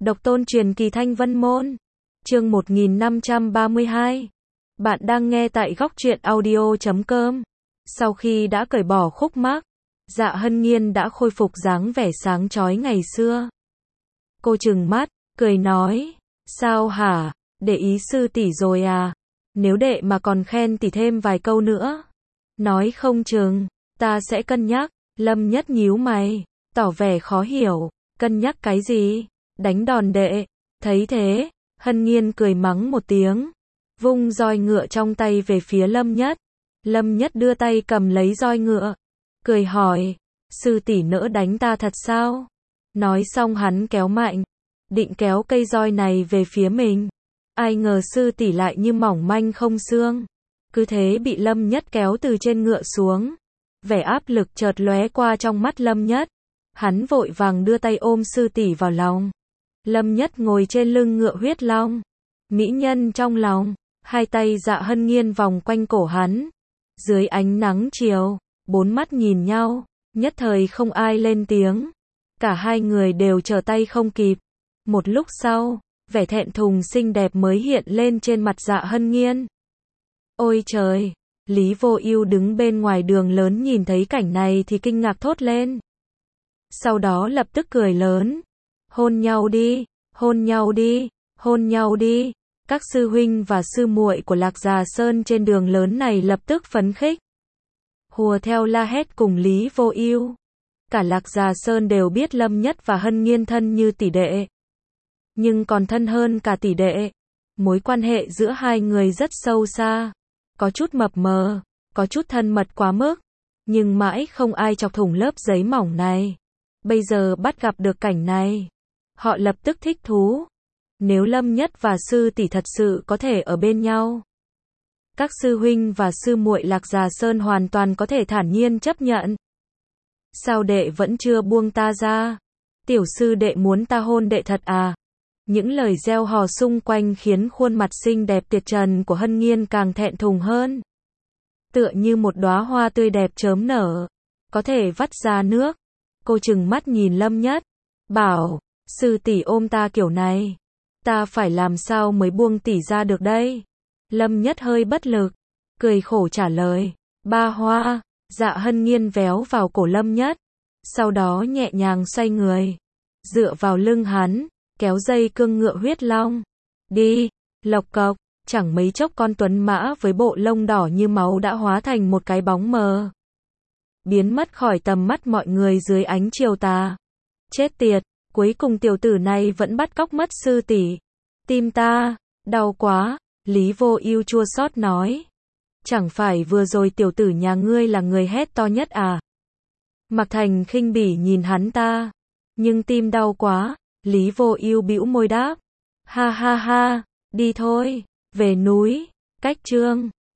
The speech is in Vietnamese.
Độc tôn truyền kỳ Thanh Vân Môn. Chương 1532. Bạn đang nghe tại góc truyện audio.com. Sau khi đã cởi bỏ khúc mắc, Dạ Hân Nhiên đã khôi phục dáng vẻ sáng chói ngày xưa. Cô trừng mắt, cười nói, sao hả, để ý sư tỷ rồi à? Nếu đệ mà còn khen tỷ thêm vài câu nữa, nói không chừng, ta sẽ cân nhắc. Lâm Nhất nhíu mày, tỏ vẻ khó hiểu, cân nhắc cái gì? Đánh đòn đệ. Thấy thế, Hân Nhiên cười mắng một tiếng, vung roi ngựa trong tay về phía Lâm Nhất. Lâm Nhất đưa tay cầm lấy roi ngựa, cười hỏi, sư tỷ nỡ đánh ta thật sao? Nói xong hắn kéo mạnh, định kéo cây roi này về phía mình. Ai ngờ sư tỷ lại như mỏng manh không xương, cứ thế bị Lâm Nhất kéo từ trên ngựa xuống. Vẻ áp lực chợt lóe qua trong mắt Lâm Nhất. Hắn vội vàng đưa tay ôm sư tỷ vào lòng. Lâm Nhất ngồi trên lưng ngựa huyết long, mỹ nhân trong lòng, hai tay Dạ Hân Nhiên vòng quanh cổ hắn. Dưới ánh nắng chiều, bốn mắt nhìn nhau, nhất thời không ai lên tiếng. Cả hai người đều trở tay không kịp. Một lúc sau, vẻ thẹn thùng xinh đẹp mới hiện lên trên mặt Dạ Hân Nhiên. Ôi trời! Lý Vô Ưu đứng bên ngoài đường lớn nhìn thấy cảnh này thì kinh ngạc thốt lên. Sau đó lập tức cười lớn. Hôn nhau đi, hôn nhau đi, hôn nhau đi. Các sư huynh và sư muội của Lạc Già Sơn trên đường lớn này lập tức phấn khích, hùa theo la hét cùng Lý Vô Ưu. Cả Lạc Già Sơn đều biết Lâm Nhất và Hân Nhiên thân như tỷ đệ, nhưng còn thân hơn cả tỷ đệ. Mối quan hệ giữa hai người rất sâu xa, có chút mập mờ, có chút thân mật quá mức, nhưng mãi không ai chọc thủng lớp giấy mỏng này. Bây giờ bắt gặp được cảnh này, họ lập tức thích thú. Nếu Lâm Nhất và sư tỷ thật sự có thể ở bên nhau, các sư huynh và sư muội Lạc Già Sơn hoàn toàn có thể thản nhiên chấp nhận. Sao đệ vẫn chưa buông ta ra? Tiểu sư đệ muốn ta hôn đệ thật à? Những lời reo hò xung quanh khiến khuôn mặt xinh đẹp tuyệt trần của Hân Nhiên càng thẹn thùng hơn. Tựa như một đóa hoa tươi đẹp chớm nở, có thể vắt ra nước. Cô trừng mắt nhìn Lâm Nhất, bảo, sư tỷ ôm ta kiểu này, ta phải làm sao mới buông tỷ ra được đây? Lâm Nhất hơi bất lực, cười khổ trả lời, ba hoa. Dạ Hân Nhiên véo vào cổ Lâm Nhất, sau đó nhẹ nhàng xoay người, dựa vào lưng hắn, kéo dây cương ngựa huyết long. Đi, lộc cộc, chẳng mấy chốc con tuấn mã với bộ lông đỏ như máu đã hóa thành một cái bóng mờ, biến mất khỏi tầm mắt mọi người dưới ánh chiều tà. Chết tiệt, cuối cùng tiểu tử này vẫn bắt cóc mất sư tỷ. Tim ta, đau quá, Lý Vô Ưu chua xót nói. Chẳng phải vừa rồi tiểu tử nhà ngươi là người hét to nhất à? Mạc Thành khinh bỉ nhìn hắn ta. Nhưng tim đau quá, Lý Vô Ưu bĩu môi đáp. Ha ha ha, đi thôi, về núi, cách chương.